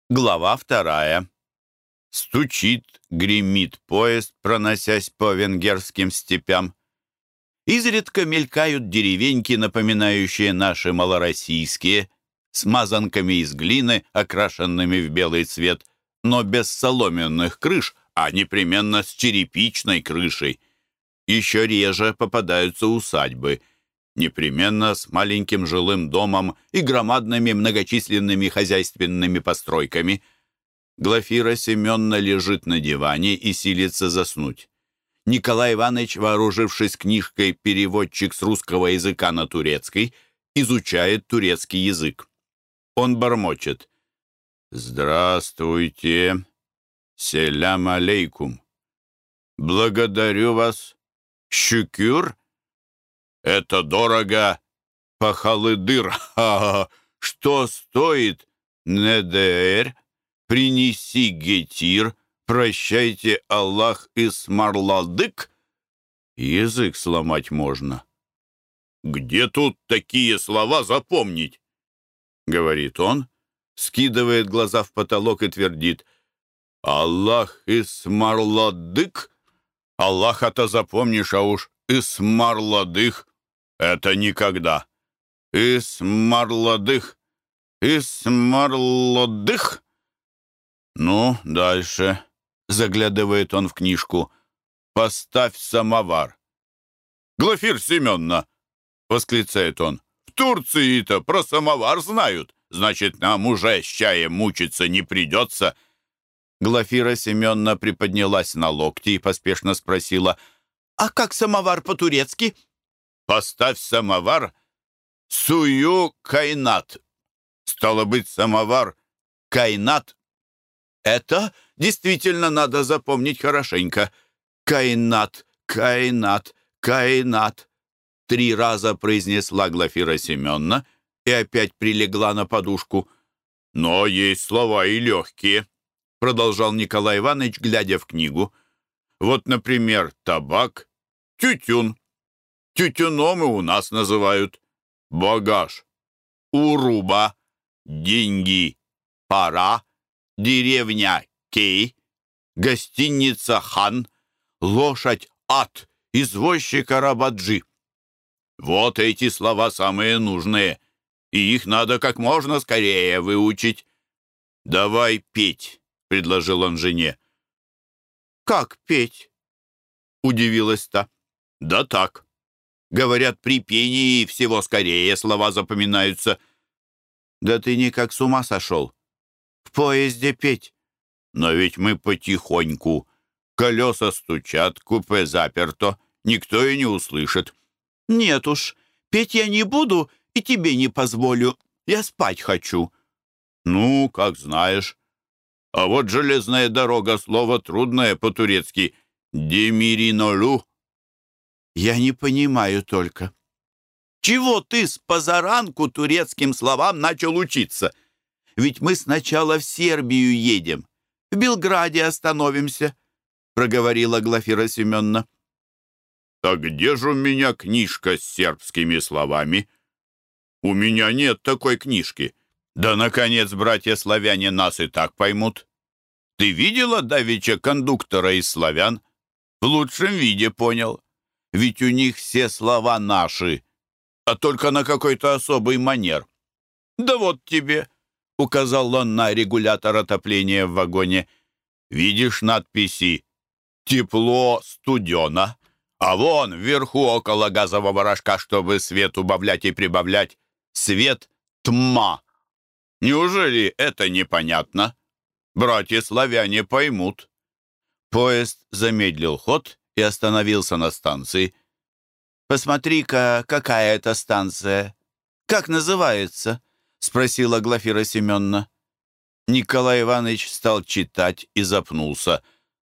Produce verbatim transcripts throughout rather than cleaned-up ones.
Глава вторая. Стучит, гремит поезд, проносясь по венгерским степям. Изредка мелькают деревеньки, напоминающие наши малороссийские, с мазанками из глины, окрашенными в белый цвет, но без соломенных крыш, а непременно с черепичной крышей. Еще реже попадаются усадьбы, непременно с маленьким жилым домом и громадными многочисленными хозяйственными постройками. Глафира Семеновна лежит на диване и силится заснуть. Николай Иванович, вооружившись книжкой «Переводчик с русского языка на турецкий», изучает турецкий язык. Он бормочет: «Здравствуйте, селям алейкум. Благодарю вас, шükür. Это дорого, пахалыдыр. Ха-ха. Что стоит, недеэр? Принеси гетир. Прощайте, Аллах, исмарладык». Язык сломать можно. «Где тут такие слова запомнить?» — говорит он, скидывает глаза в потолок и твердит: «Аллах исмарладык? Аллаха-то запомнишь, а уж исмарладых — это никогда. Исмарладых, исмарладых». «Ну, дальше», — заглядывает он в книжку, «поставь самовар». «Глафира Семеновна!» — восклицает он. «В Турции-то про самовар знают. Значит, нам уже с чаем мучиться не придется». Глафира Семеновна приподнялась на локти и поспешно спросила: «А как самовар по-турецки?» «Поставь самовар, сую кайнат». Стало быть, самовар кайнат. Это действительно надо запомнить хорошенько. Кайнат, кайнат, кайнат. Три раза произнесла Глафира Семеновна и опять прилегла на подушку. «Но есть слова и легкие», — продолжал Николай Иванович, глядя в книгу. «Вот, например, табак, тютюн. Тютюном и у нас называют. Багаж, уруба, деньги, пара, деревня Кей, гостиница Хан, лошадь Ат, извозчика Рабаджи. Вот эти слова самые нужные, и их надо как можно скорее выучить. Давай петь», — предложил он жене. «Как петь?» — удивилась та. «Да так. Говорят, при пении всего скорее слова запоминаются». «Да ты никак с ума сошел. В поезде петь». «Но ведь мы потихоньку. Колеса стучат, купе заперто. Никто и не услышит». «Нет уж, петь я не буду и тебе не позволю. Я спать хочу». «Ну, как знаешь. А вот железная дорога, слово трудное по-турецки. Демиринолу». «Я не понимаю только. Чего ты с позаранку турецким словам начал учиться? Ведь мы сначала в Сербию едем, в Белграде остановимся», — проговорила Глафира Семеновна. «Так где же у меня книжка с сербскими словами? У меня нет такой книжки. Да, наконец, братья-славяне нас и так поймут. Ты видела давеча кондуктора из славян? В лучшем виде понял. Ведь у них все слова наши, а только на какой-то особый манер. Да вот тебе», — указал он на регулятор отопления в вагоне. «Видишь надписи «Тепло, студено», а вон вверху около газового рожка, чтобы свет убавлять и прибавлять, свет тьма. Неужели это непонятно? Братья-славяне поймут». Поезд замедлил ход и остановился на станции. «Посмотри-ка, какая это станция. Как называется?» — спросила Глафира Семеновна. Николай Иванович стал читать и запнулся.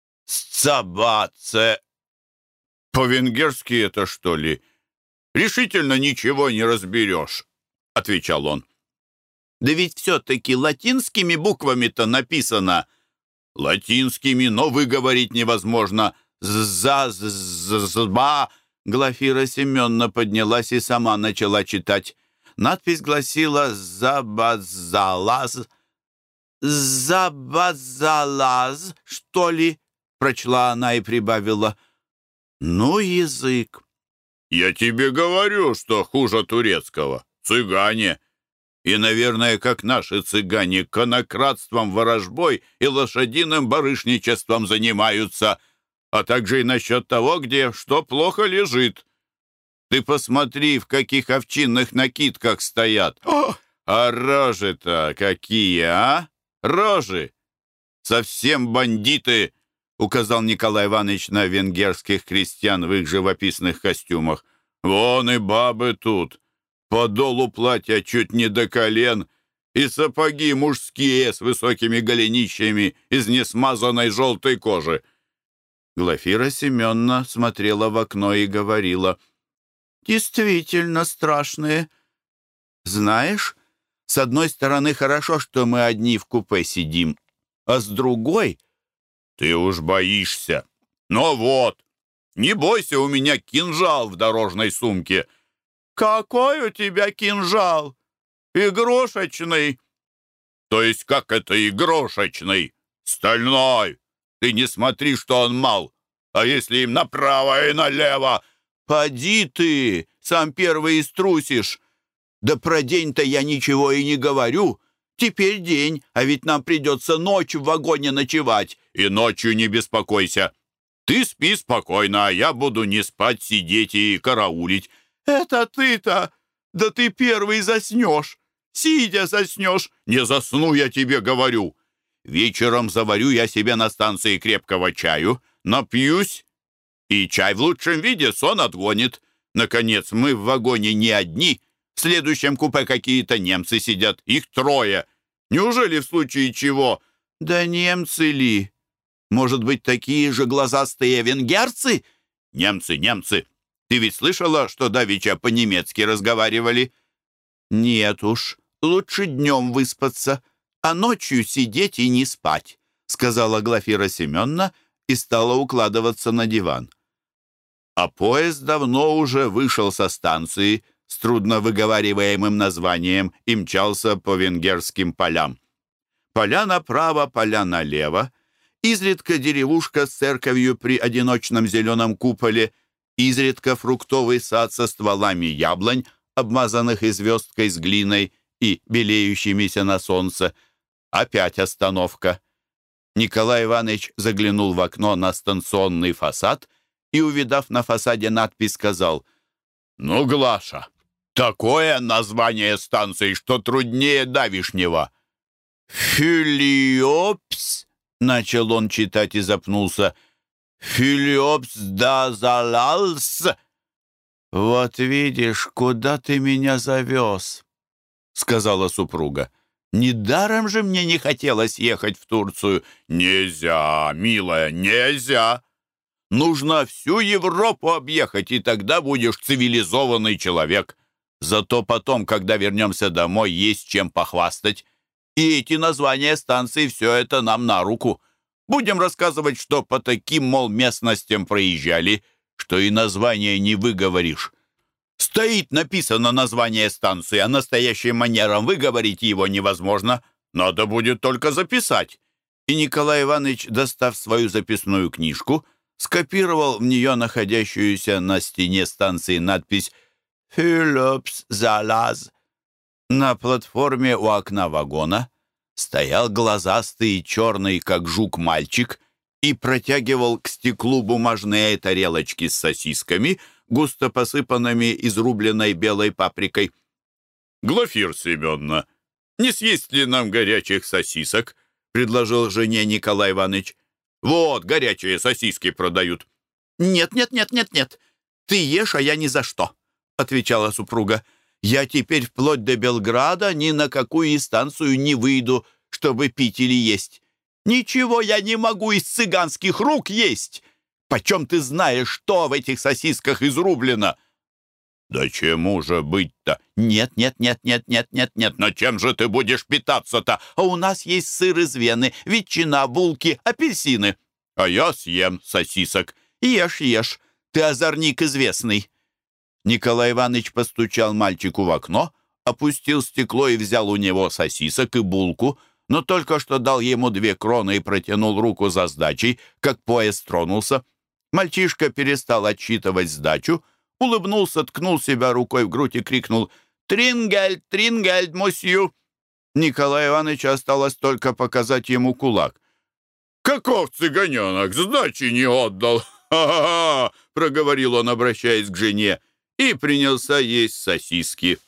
«Сцабаце». «По-венгерски это, что ли? Решительно ничего не разберешь», — отвечал он. «Да ведь все-таки латинскими буквами-то написано». «Латинскими, но выговорить невозможно. За-за-за-ба». Глафира Семеновна поднялась и сама начала читать. Надпись гласила «Забазалаз». «Забазалаз, что ли?» — прочла она и прибавила. «Ну, язык!» «Я тебе говорю, что хуже турецкого. Цыгане. И, наверное, как наши цыгане, конократством, ворожбой и лошадиным барышничеством занимаются, а также и насчет того, где что плохо лежит. Ты посмотри, в каких овчинных накидках стоят. О, а рожи-то какие, а? Рожи! Совсем бандиты!» — указал Николай Иванович на венгерских крестьян в их живописных костюмах. «Вон и бабы тут. Подолу платья чуть не до колен, и сапоги мужские с высокими голенищами из несмазанной желтой кожи». Глафира Семеновна смотрела в окно и говорила: «Действительно страшные. Знаешь, с одной стороны, хорошо, что мы одни в купе сидим, а с другой...» «Ты уж боишься. Но вот, не бойся, у меня кинжал в дорожной сумке». «Какой у тебя кинжал? Игрушечный». «То есть как это игрушечный? Стальной. Ты не смотри, что он мал. А если им направо и налево?» «Поди ты, сам первый иструсишь. Да про день-то я ничего и не говорю. Теперь день, а ведь нам придется ночь в вагоне ночевать». «И ночью не беспокойся. Ты спи спокойно, а я буду не спать, сидеть и караулить». «Это ты-то? Да ты первый заснешь. Сидя заснешь». «Не засну, я тебе говорю. Вечером заварю я себе на станции крепкого чаю, напьюсь, и чай в лучшем виде сон отгонит. Наконец, мы в вагоне не одни. В следующем купе какие-то немцы сидят. Их трое. Неужели в случае чего...» «Да немцы ли? Может быть, такие же глазастые венгерцы?» «Немцы, немцы. Ты ведь слышала, что давеча по-немецки разговаривали?» «Нет уж, лучше днем выспаться, а ночью сидеть и не спать», сказала Глафира Семеновна и стала укладываться на диван. А поезд давно уже вышел со станции с трудно выговариваемым названием и мчался по венгерским полям. Поля направо, поля налево, изредка деревушка с церковью при одиночном зеленом куполе, изредка фруктовый сад со стволами яблонь, обмазанных и звездкой с глиной и белеющимися на солнце. Опять остановка. Николай Иванович заглянул в окно на станционный фасад и, увидав на фасаде надпись, сказал: «Ну, Глаша, такое название станции, что труднее давишнего». «Филиопс», — начал он читать и запнулся, «Филиопс да залалс». «Вот видишь, куда ты меня завез», — сказала супруга. «Недаром же мне не хотелось ехать в Турцию». «Нельзя, милая, нельзя. Нужно всю Европу объехать, и тогда будешь цивилизованный человек. Зато потом, когда вернемся домой, есть чем похвастать. И эти названия станций, все это нам на руку. Будем рассказывать, что по таким, мол, местностям проезжали, что и название не выговоришь. Стоит написано название станции, а настоящим манером выговорить его невозможно. Надо будет только записать». И Николай Иванович, достав свою записную книжку, скопировал в нее находящуюся на стене станции надпись «Филипс Залаз». На платформе у окна вагона стоял глазастый, черный, как жук, мальчик и протягивал к стеклу бумажные тарелочки с сосисками, густо посыпанными изрубленной белой паприкой. «Глафира Семеновна, не съесть ли нам горячих сосисок?» — предложил жене Николай Иванович. «Вот, горячие сосиски продают». «Нет, нет, нет, нет, нет. Ты ешь, а я ни за что», — отвечала супруга. «Я теперь вплоть до Белграда ни на какую станцию не выйду, чтобы пить или есть. Ничего я не могу из цыганских рук есть. Почем ты знаешь, что в этих сосисках изрублено?» «Да чему же быть-то?» «Нет, нет, нет, нет, нет, нет, нет. Но чем же ты будешь питаться-то?» А у нас есть сыр из Вены, ветчина, булки, апельсины». «А я съем сосисок». «Ешь, ешь, ты озорник известный». Николай Иванович постучал мальчику в окно, опустил стекло и взял у него сосисок и булку, но только что дал ему две кроны и протянул руку за сдачей, как поезд тронулся. Мальчишка перестал отсчитывать сдачу, улыбнулся, ткнул себя рукой в грудь и крикнул «Трингельд, Трингельд, мосью!». Николаю Ивановичу осталось только показать ему кулак. «Каков цыганенок, сдачи не отдал! Ха-ха-ха!» — проговорил он, обращаясь к жене, и принялся есть сосиски.